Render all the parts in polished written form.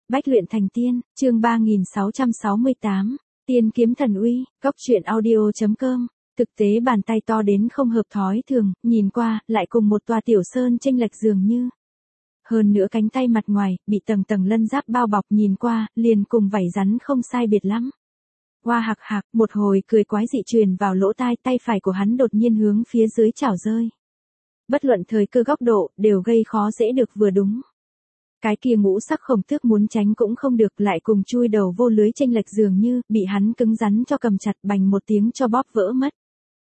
Bách luyện thành tiên, chương 3668, tiên kiếm thần uy, góc truyện audio.com. Thực tế bàn tay to đến không hợp thói thường, nhìn qua, lại cùng một tòa tiểu sơn chênh lệch dường như. Hơn nữa cánh tay mặt ngoài, bị tầng tầng lân giáp bao bọc nhìn qua, liền cùng vảy rắn không sai biệt lắm. Hoa hạc hạc, một hồi cười quái dị truyền vào lỗ tai, tay phải của hắn đột nhiên hướng phía dưới chảo rơi. Bất luận thời cơ góc độ, đều gây khó dễ được vừa đúng. Cái kia ngũ sắc khổng tước muốn tránh cũng không được, lại cùng chui đầu vô lưới chênh lệch dường như, bị hắn cứng rắn cho cầm chặt, bành một tiếng cho bóp vỡ mất.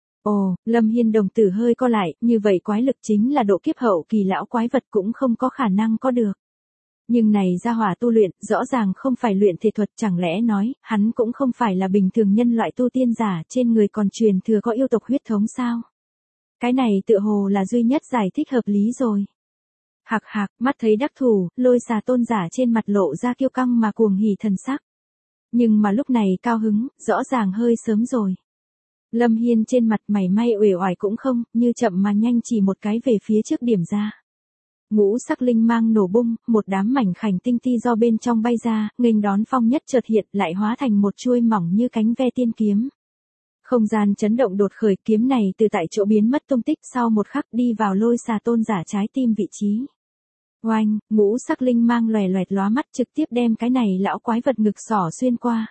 Ồ, Lâm Hiên đồng tử hơi co lại, như vậy quái lực chính là độ kiếp hậu kỳ lão quái vật cũng không có khả năng có được. Nhưng này gia hỏa tu luyện, rõ ràng không phải luyện thể thuật, chẳng lẽ nói, hắn cũng không phải là bình thường nhân loại tu tiên giả, trên người còn truyền thừa có yêu tộc huyết thống sao? Cái này tựa hồ là duy nhất giải thích hợp lý rồi. Hạc hạc, mắt thấy đắc thủ, Lôi Xà tôn giả trên mặt lộ ra kiêu căng mà cuồng hỉ thần sắc. Nhưng mà lúc này cao hứng, rõ ràng hơi sớm rồi. Lâm Hiên trên mặt mày may uể oải cũng không, như chậm mà nhanh chỉ một cái về phía trước điểm ra. Ngũ sắc linh mang nổ bung, một đám mảnh khảnh tinh ti do bên trong bay ra, nghênh đón phong nhất chợt hiện, lại hóa thành một chuôi mỏng như cánh ve tiên kiếm. Không gian chấn động đột khởi, kiếm này từ tại chỗ biến mất tung tích, sau một khắc đi vào Lôi Xà tôn giả trái tim vị trí. Oanh, ngũ sắc linh mang lòe loẹt lóa mắt, trực tiếp đem cái này lão quái vật ngực sỏ xuyên qua.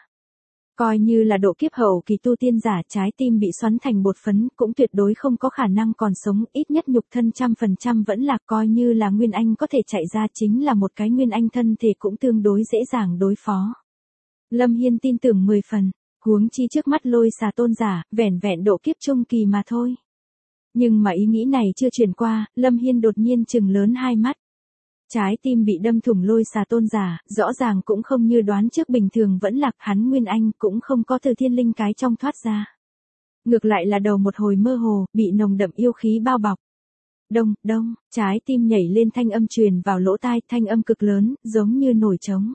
Coi như là độ kiếp hậu kỳ tu tiên giả, trái tim bị xoắn thành bột phấn, cũng tuyệt đối không có khả năng còn sống, ít nhất nhục thân 100% vẫn là, coi như là Nguyên Anh có thể chạy ra, chính là một cái Nguyên Anh thân thể cũng tương đối dễ dàng đối phó. Lâm Hiên tin tưởng 10 phần, huống chi trước mắt Lôi Xà tôn giả, vẻn vẹn độ kiếp trung kỳ mà thôi. Nhưng mà ý nghĩ này chưa truyền qua, Lâm Hiên đột nhiên trừng lớn hai mắt. Trái tim bị đâm thủng Lôi Xà tôn giả, rõ ràng cũng không như đoán trước, bình thường vẫn lạc, hắn Nguyên Anh cũng không có từ thiên linh cái trong thoát ra. Ngược lại là đầu một hồi mơ hồ, bị nồng đậm yêu khí bao bọc. Đông, đông, trái tim nhảy lên, thanh âm truyền vào lỗ tai, thanh âm cực lớn, giống như nổi trống.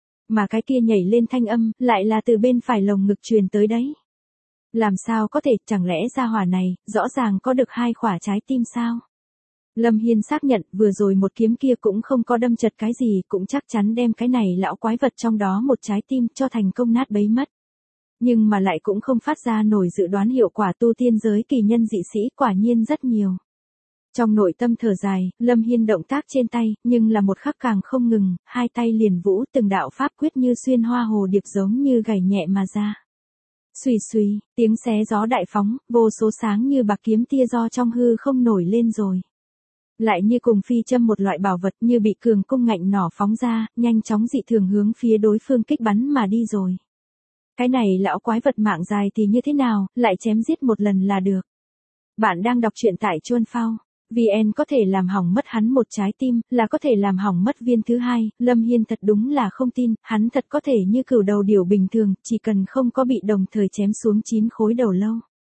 Mà cái kia nhảy lên thanh âm, lại là từ bên phải lồng ngực truyền tới đấy. Làm sao có thể, chẳng lẽ gia hỏa này, rõ ràng có được hai khỏa trái tim sao? Lâm Hiên xác nhận, vừa rồi một kiếm kia cũng không có đâm chật cái gì, cũng chắc chắn đem cái này lão quái vật trong đó một trái tim cho thành công nát bấy mất. Nhưng mà lại cũng không phát ra nổi dự đoán hiệu quả, tu tiên giới kỳ nhân dị sĩ quả nhiên rất nhiều. Trong nội tâm thở dài, Lâm Hiên động tác trên tay, nhưng là một khắc càng không ngừng, hai tay liền vũ, từng đạo pháp quyết như xuyên hoa hồ điệp giống như gảy nhẹ mà ra. Xùy xùy, tiếng xé gió đại phóng, vô số sáng như bạc kiếm tia do trong hư không nổi lên rồi. Lại như cùng phi châm một loại bảo vật, như bị cường cung ngạnh nỏ phóng ra, nhanh chóng dị thường hướng phía đối phương kích bắn mà đi rồi. Cái này lão quái vật mạng dài thì như thế nào, lại chém giết một lần là được. Bạn đang đọc truyện tại Chuan Phao. VN có thể làm hỏng mất hắn một trái tim, là có thể làm hỏng mất viên thứ hai. Lâm Hiên thật đúng là không tin, hắn thật có thể như cửu đầu điểu bình thường, chỉ cần không có bị đồng thời chém xuống 9 khối đầu lâu.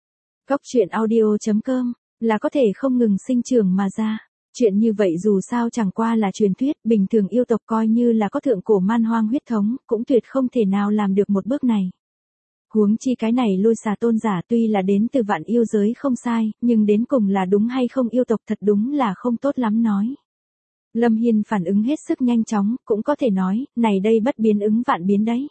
Góc truyện audio.com, là có thể không ngừng sinh trưởng mà ra. Chuyện như vậy dù sao chẳng qua là truyền thuyết, bình thường yêu tộc coi như là có thượng cổ man hoang huyết thống, cũng tuyệt không thể nào làm được một bước này. Huống chi cái này Lôi Xà tôn giả tuy là đến từ vạn yêu giới không sai, nhưng đến cùng là đúng hay không yêu tộc thật đúng là không tốt lắm nói. Lâm Hiên phản ứng hết sức nhanh chóng, cũng có thể nói, này đây bất biến ứng vạn biến đấy.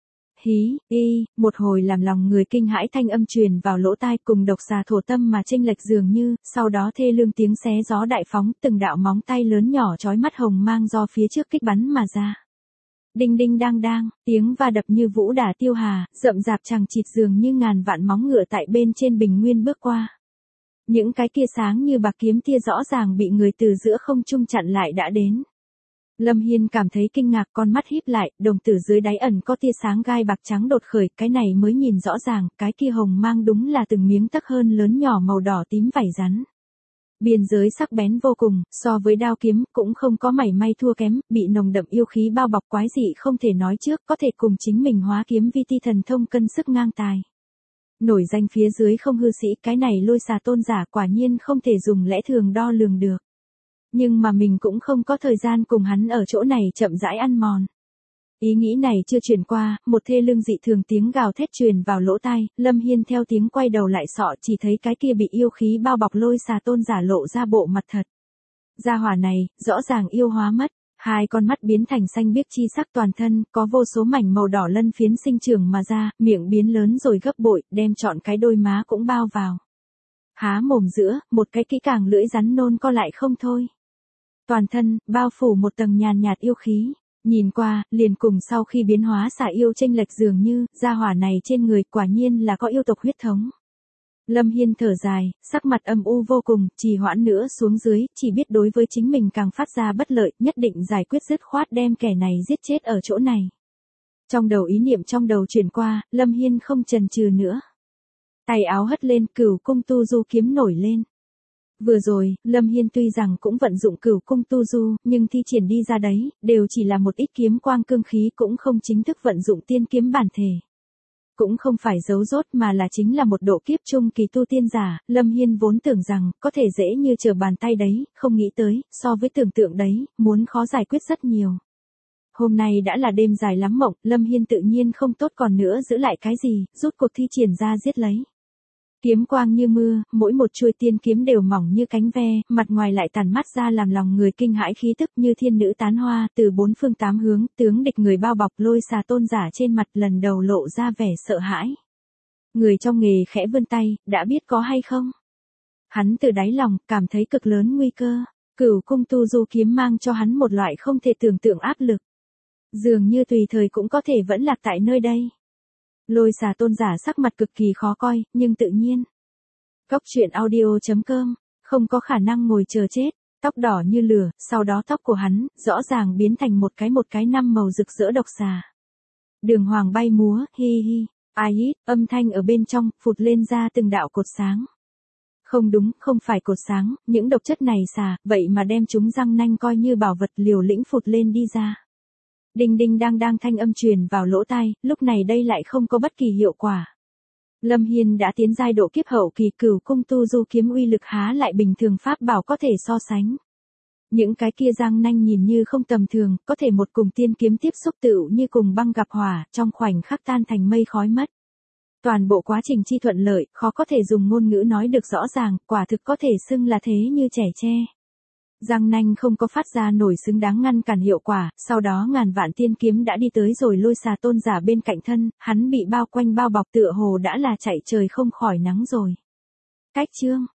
Hí, y, một hồi làm lòng người kinh hãi thanh âm truyền vào lỗ tai, cùng độc xà thổ tâm mà chênh lệch dường như, sau đó thê lương tiếng xé gió đại phóng, từng đạo móng tay lớn nhỏ chói mắt hồng mang do phía trước kích bắn mà ra. Đinh đinh đang đang, tiếng va đập như vũ đả tiêu hà, rậm rạp chằng chịt dường như ngàn vạn móng ngựa tại bên trên bình nguyên bước qua. Những cái kia sáng như bạc kiếm tia rõ ràng bị người từ giữa không trung chặn lại đã đến. Lâm Hiên cảm thấy kinh ngạc, con mắt híp lại, đồng tử dưới đáy ẩn có tia sáng gai bạc trắng đột khởi, cái này mới nhìn rõ ràng, cái kia hồng mang đúng là từng miếng tắc hơn lớn nhỏ màu đỏ tím vảy rắn. Biên giới sắc bén vô cùng, so với đao kiếm, cũng không có mảy may thua kém, bị nồng đậm yêu khí bao bọc quái dị không thể nói trước, có thể cùng chính mình hóa kiếm vi ti thần thông cân sức ngang tài. Nổi danh phía dưới không hư sĩ, cái này Lôi Xà tôn giả quả nhiên không thể dùng lẽ thường đo lường được. Nhưng mà mình cũng không có thời gian cùng hắn ở chỗ này chậm rãi ăn mòn. Ý nghĩ này chưa truyền qua, một thê lương dị thường tiếng gào thét truyền vào lỗ tai, Lâm Hiên theo tiếng quay đầu lại sọ, chỉ thấy cái kia bị yêu khí bao bọc Lôi Xà tôn giả lộ ra bộ mặt thật. Gia hỏa này, rõ ràng yêu hóa mất, Hai con mắt biến thành xanh biếc chi sắc toàn thân, có vô số mảnh màu đỏ lân phiến sinh trưởng mà ra, miệng biến lớn rồi gấp bội, đem trọn cái đôi má cũng bao vào. Há mồm giữa, một cái kỹ càng lưỡi rắn nôn co lại không thôi. Toàn thân, bao phủ một tầng nhàn nhạt yêu khí. Nhìn qua, liền cùng sau khi biến hóa xả yêu chênh lệch dường như, gia hỏa này trên người quả nhiên là có yêu tộc huyết thống. Lâm Hiên thở dài, sắc mặt âm u vô cùng, trì hoãn nữa xuống dưới, chỉ biết đối với chính mình càng phát ra bất lợi, nhất định giải quyết dứt khoát đem kẻ này giết chết ở chỗ này. Trong đầu ý niệm trong đầu chuyển qua, Lâm Hiên không chần chừ nữa. Tay áo hất lên, Cửu cung tu du kiếm nổi lên. Vừa rồi, Lâm Hiên tuy rằng cũng vận dụng Cửu cung tu du, nhưng thi triển đi ra đấy, đều chỉ là một ít kiếm quang cương khí, cũng không chính thức vận dụng tiên kiếm bản thể. Cũng không phải giấu rốt mà là chính là một độ kiếp trung kỳ tu tiên giả, Lâm Hiên vốn tưởng rằng, có thể dễ như trở bàn tay đấy, không nghĩ tới, so với tưởng tượng đấy, muốn khó giải quyết rất nhiều. Hôm nay đã là đêm dài lắm mộng, Lâm Hiên tự nhiên không tốt còn nữa giữ lại cái gì, rút cuộc thi triển ra giết lấy. Kiếm quang như mưa, mỗi một chuôi tiên kiếm đều mỏng như cánh ve, mặt ngoài lại tàn mắt ra làm lòng người kinh hãi khí tức như thiên nữ tán hoa, từ bốn phương tám hướng, tướng địch người bao bọc. Lôi Xà tôn giả trên mặt lần đầu lộ ra vẻ sợ hãi. Người trong nghề khẽ vươn tay, đã biết có hay không? Hắn từ đáy lòng, cảm thấy cực lớn nguy cơ. Cửu cung tu du kiếm mang cho hắn một loại không thể tưởng tượng áp lực. Dường như tùy thời cũng có thể vẫn lạc tại nơi đây. Lôi Xà tôn giả sắc mặt cực kỳ khó coi, nhưng tự nhiên. Cóc truyện audio.com, không có khả năng ngồi chờ chết, tóc đỏ như lửa, sau đó tóc của hắn, rõ ràng biến thành một cái năm màu rực rỡ độc xà. Đường hoàng bay múa, hi hi, ai hít, âm thanh ở bên trong, phụt lên ra từng đạo cột sáng. Không đúng, không phải cột sáng, những độc chất này xà, vậy mà đem chúng răng nanh coi như bảo vật liều lĩnh phụt lên đi ra. Đinh đinh đang thanh âm truyền vào lỗ tai, lúc này đây lại không có bất kỳ hiệu quả. Lâm Hiên đã tiến giai độ kiếp hậu kỳ, Cửu cung tu du kiếm uy lực há lại bình thường pháp bảo có thể so sánh. Những cái kia răng nanh nhìn như không tầm thường, có thể một cùng tiên kiếm tiếp xúc tựu như cùng băng gặp hỏa, trong khoảnh khắc tan thành mây khói mất. Toàn bộ quá trình chi thuận lợi, khó có thể dùng ngôn ngữ nói được rõ ràng, quả thực có thể xưng là thế như trẻ tre. Răng nanh không có phát ra nổi xứng đáng ngăn cản hiệu quả, sau đó ngàn vạn tiên kiếm đã đi tới rồi Lôi Xà tôn giả bên cạnh thân, hắn bị bao quanh bao bọc tựa hồ đã là chạy trời không khỏi nắng rồi. Cách chương